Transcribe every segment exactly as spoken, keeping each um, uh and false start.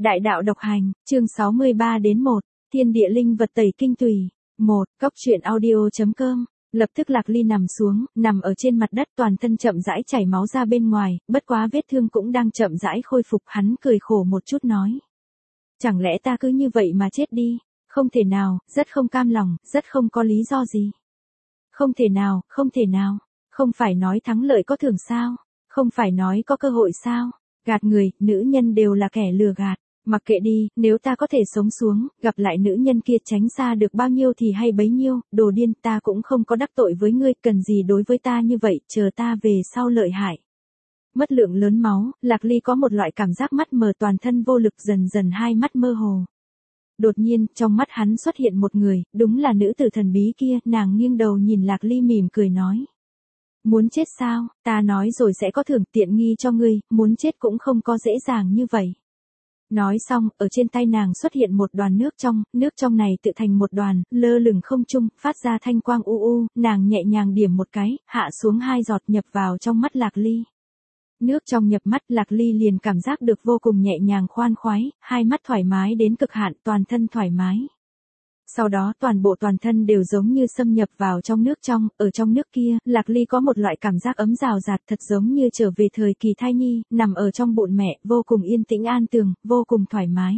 Đại đạo độc hành, chương sáu mươi ba đến một, thiên địa linh vật tẩy kinh tùy. một. Cốc truyện audio.com. Lập tức Lạc Ly nằm xuống, nằm ở trên mặt đất, toàn thân chậm rãi chảy máu ra bên ngoài, bất quá vết thương cũng đang chậm rãi khôi phục. Hắn cười khổ một chút nói: chẳng lẽ ta cứ như vậy mà chết đi? Không thể nào, rất không cam lòng, rất không có lý do gì. Không thể nào, không thể nào, không phải nói thắng lợi có thưởng sao? Không phải nói có cơ hội sao? Gạt người, nữ nhân đều là kẻ lừa gạt. Mặc kệ đi, nếu ta có thể sống xuống, gặp lại nữ nhân kia tránh xa được bao nhiêu thì hay bấy nhiêu. Đồ điên, ta cũng không có đắc tội với ngươi, cần gì đối với ta như vậy, chờ ta về sau lợi hại. Mất lượng lớn máu, Lạc Ly có một loại cảm giác mắt mờ, toàn thân vô lực, dần dần hai mắt mơ hồ. Đột nhiên, trong mắt hắn xuất hiện một người, đúng là nữ tử thần bí kia. Nàng nghiêng đầu nhìn Lạc Ly mỉm cười nói: muốn chết sao? Ta nói rồi sẽ có thưởng tiện nghi cho ngươi, muốn chết cũng không có dễ dàng như vậy. Nói xong, ở trên tay nàng xuất hiện một đoàn nước trong, nước trong này tự thành một đoàn, lơ lửng không trung, phát ra thanh quang u u, nàng nhẹ nhàng điểm một cái, hạ xuống hai giọt nhập vào trong mắt Lạc Ly. Nước trong nhập mắt, Lạc Ly liền cảm giác được vô cùng nhẹ nhàng khoan khoái, hai mắt thoải mái đến cực hạn, toàn thân thoải mái. Sau đó toàn bộ toàn thân đều giống như xâm nhập vào trong nước trong, ở trong nước kia, Lạc Ly có một loại cảm giác ấm rào rạt, thật giống như trở về thời kỳ thai nhi, nằm ở trong bụng mẹ, vô cùng yên tĩnh an tường, vô cùng thoải mái.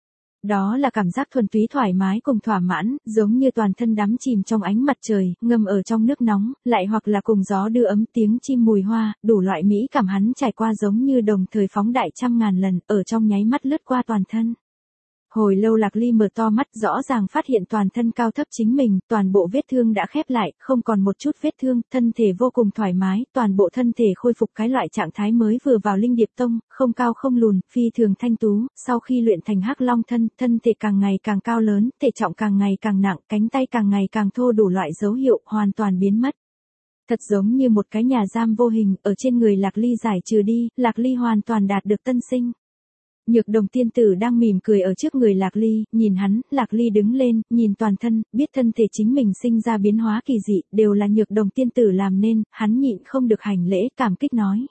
Đó là cảm giác thuần túy thoải mái cùng thỏa mãn, giống như toàn thân đắm chìm trong ánh mặt trời, ngâm ở trong nước nóng, lại hoặc là cùng gió đưa ấm, tiếng chim mùi hoa, đủ loại mỹ cảm hắn trải qua giống như đồng thời phóng đại trăm ngàn lần, ở trong nháy mắt lướt qua toàn thân. Hồi lâu Lạc Ly mở to mắt, rõ ràng phát hiện toàn thân cao thấp chính mình, toàn bộ vết thương đã khép lại, không còn một chút vết thương, thân thể vô cùng thoải mái, toàn bộ thân thể khôi phục cái loại trạng thái mới vừa vào Linh Điệp Tông, không cao không lùn, phi thường thanh tú. Sau khi luyện thành Hắc Long thân, thân thể càng ngày càng cao lớn, thể trọng càng ngày càng nặng, cánh tay càng ngày càng thô, đủ loại dấu hiệu hoàn toàn biến mất. Thật giống như một cái nhà giam vô hình ở trên người Lạc Ly giải trừ đi, Lạc Ly hoàn toàn đạt được tân sinh. Nhược Đồng tiên tử đang mỉm cười ở trước người Lạc Ly, nhìn hắn, Lạc Ly đứng lên, nhìn toàn thân, biết thân thể chính mình sinh ra biến hóa kỳ dị, đều là Nhược Đồng tiên tử làm nên, hắn nhịn không được hành lễ, cảm kích nói: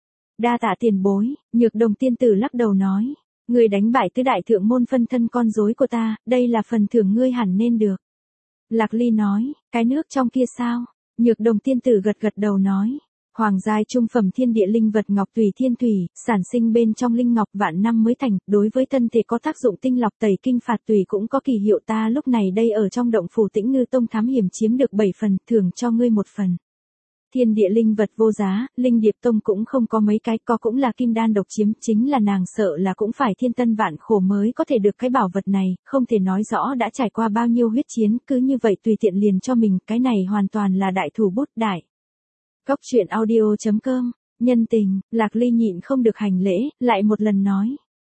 đa tạ tiền bối. Nhược Đồng tiên tử lắc đầu nói: ngươi đánh bại tứ đại thượng môn phân thân con rối của ta, đây là phần thưởng ngươi hẳn nên được. Lạc Ly nói: cái nước trong kia sao? Nhược Đồng tiên tử gật gật đầu nói: hoàng giai trung phẩm thiên địa linh vật ngọc tùy thiên thủy, sản sinh bên trong linh ngọc vạn năm mới thành, đối với thân thể có tác dụng tinh lọc tẩy kinh phạt tùy, cũng có kỳ hiệu. Ta lúc này đây ở trong động phủ Tĩnh Ngư Tông thám hiểm chiếm được bảy phần, thưởng cho ngươi một phần. Thiên địa linh vật vô giá, Linh Điệp Tông cũng không có mấy cái, có cũng là kim đan độc chiếm, chính là nàng sợ là cũng phải thiên tân vạn khổ mới có thể được cái bảo vật này, không thể nói rõ đã trải qua bao nhiêu huyết chiến, cứ như vậy tùy tiện liền cho mình, cái này hoàn toàn là đại thủ bút đại. Cốc truyện audio.com. Nhân tình, Lạc Ly nhịn không được hành lễ, lại một lần nói: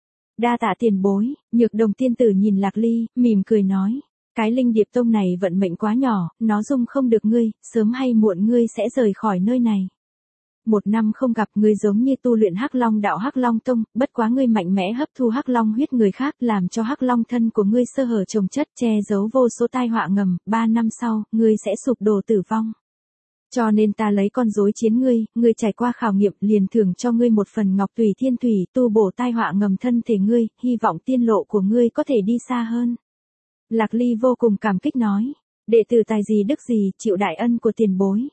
đa tạ tiền bối. Nhược Đồng tiên tử nhìn Lạc Ly, mỉm cười nói: cái Linh Điệp Tông này vận mệnh quá nhỏ, nó dung không được ngươi, sớm hay muộn ngươi sẽ rời khỏi nơi này. Một năm không gặp, ngươi giống như tu luyện Hắc Long đạo Hắc Long Tông, bất quá ngươi mạnh mẽ hấp thu Hắc Long huyết người khác, làm cho Hắc Long thân của ngươi sơ hở chồng chất, che giấu vô số tai họa ngầm, ba năm sau, ngươi sẽ sụp đổ tử vong. Cho nên ta lấy con rối chiến ngươi, ngươi trải qua khảo nghiệm, liền thưởng cho ngươi một phần ngọc tùy thiên thủy, tu bổ tai họa ngầm thân thể ngươi, hy vọng tiên lộ của ngươi có thể đi xa hơn. Lạc Ly vô cùng cảm kích nói: đệ tử tài gì đức gì, chịu đại ân của tiền bối.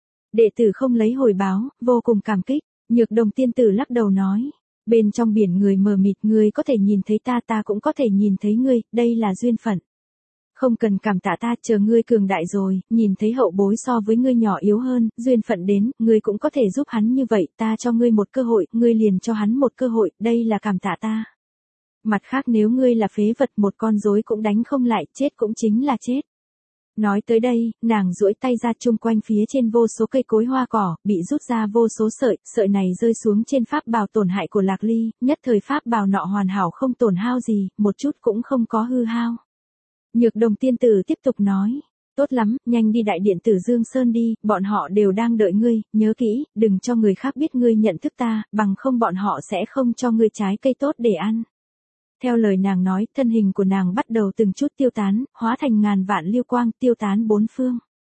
Đệ tử không lấy hồi báo, vô cùng cảm kích. Nhược Đồng tiên tử lắc đầu nói: bên trong biển người mờ mịt, ngươi có thể nhìn thấy ta, ta cũng có thể nhìn thấy ngươi, đây là duyên phận. Không cần cảm tạ ta, chờ ngươi cường đại rồi, nhìn thấy hậu bối so với ngươi nhỏ yếu hơn, duyên phận đến, ngươi cũng có thể giúp hắn như vậy, ta cho ngươi một cơ hội, ngươi liền cho hắn một cơ hội, đây là cảm tạ ta. Mặt khác nếu ngươi là phế vật, một con rối cũng đánh không lại, chết cũng chính là chết. Nói tới đây, nàng duỗi tay ra, chung quanh phía trên vô số cây cối hoa cỏ, bị rút ra vô số sợi, sợi này rơi xuống trên pháp bào tổn hại của Lạc Ly, nhất thời pháp bào nọ hoàn hảo không tổn hao gì, một chút cũng không có hư hao. Nhược Đồng tiên tử tiếp tục nói: tốt lắm, nhanh đi đại điện Tử Dương Sơn đi, bọn họ đều đang đợi ngươi, nhớ kỹ, đừng cho người khác biết ngươi nhận thức ta, bằng không bọn họ sẽ không cho ngươi trái cây tốt để ăn. Theo lời nàng nói, thân hình của nàng bắt đầu từng chút tiêu tán, hóa thành ngàn vạn lưu quang, tiêu tán bốn phương.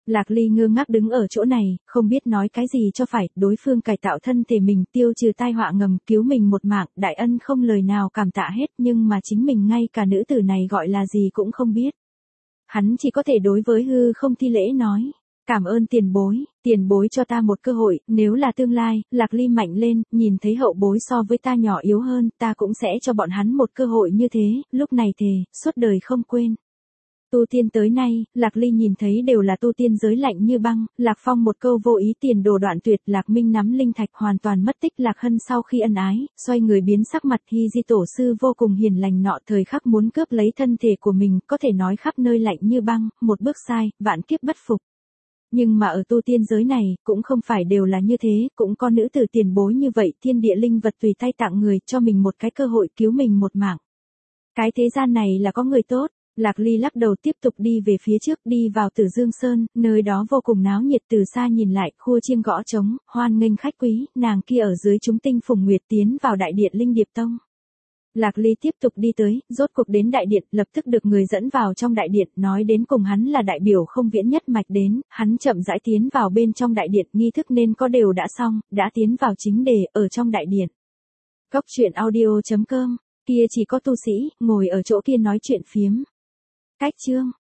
Lạc Ly ngơ ngác đứng ở chỗ này, không biết nói cái gì cho phải, đối phương cải tạo thân thể mình, tiêu trừ tai họa ngầm, cứu mình một mạng, đại ân không lời nào cảm tạ hết, nhưng mà chính mình ngay cả nữ tử này gọi là gì cũng không biết. Hắn chỉ có thể đối với hư không thi lễ nói, cảm ơn tiền bối, tiền bối cho ta một cơ hội, nếu là tương lai, Lạc Ly mạnh lên, nhìn thấy hậu bối so với ta nhỏ yếu hơn, ta cũng sẽ cho bọn hắn một cơ hội như thế, lúc này thề, suốt đời không quên. Tu tiên tới nay, Lạc Ly nhìn thấy đều là tu tiên giới lạnh như băng, Lạc Phong một câu vô ý tiền đồ đoạn tuyệt, Lạc Minh nắm linh thạch hoàn toàn mất tích, Lạc Hân sau khi ân ái, xoay người biến sắc mặt, Hy Di tổ sư vô cùng hiền lành nọ thời khắc muốn cướp lấy thân thể của mình, có thể nói khắp nơi lạnh như băng, một bước sai, vạn kiếp bất phục. Nhưng mà ở tu tiên giới này, cũng không phải đều là như thế, cũng có nữ tử tiền bối như vậy, thiên địa linh vật tùy tay tặng người, cho mình một cái cơ hội cứu mình một mạng. Cái thế gian này là có người tốt. Lạc Ly lắc đầu tiếp tục đi về phía trước, đi vào Tử Dương Sơn, nơi đó vô cùng náo nhiệt, từ xa nhìn lại, khua chiêng gõ trống, hoan nghênh khách quý, nàng kia ở dưới chúng tinh phùng nguyệt tiến vào đại điện Linh Điệp Tông. Lạc Ly tiếp tục đi tới, rốt cuộc đến đại điện, lập tức được người dẫn vào trong đại điện, nói đến cùng hắn là đại biểu không viễn nhất mạch đến, hắn chậm rãi tiến vào bên trong đại điện, nghi thức nên có đều đã xong, đã tiến vào chính đề, ở trong đại điện. Cốc truyện audio chấm com, kia chỉ có tu sĩ, ngồi ở chỗ kia nói chuyện phiếm. Cách chương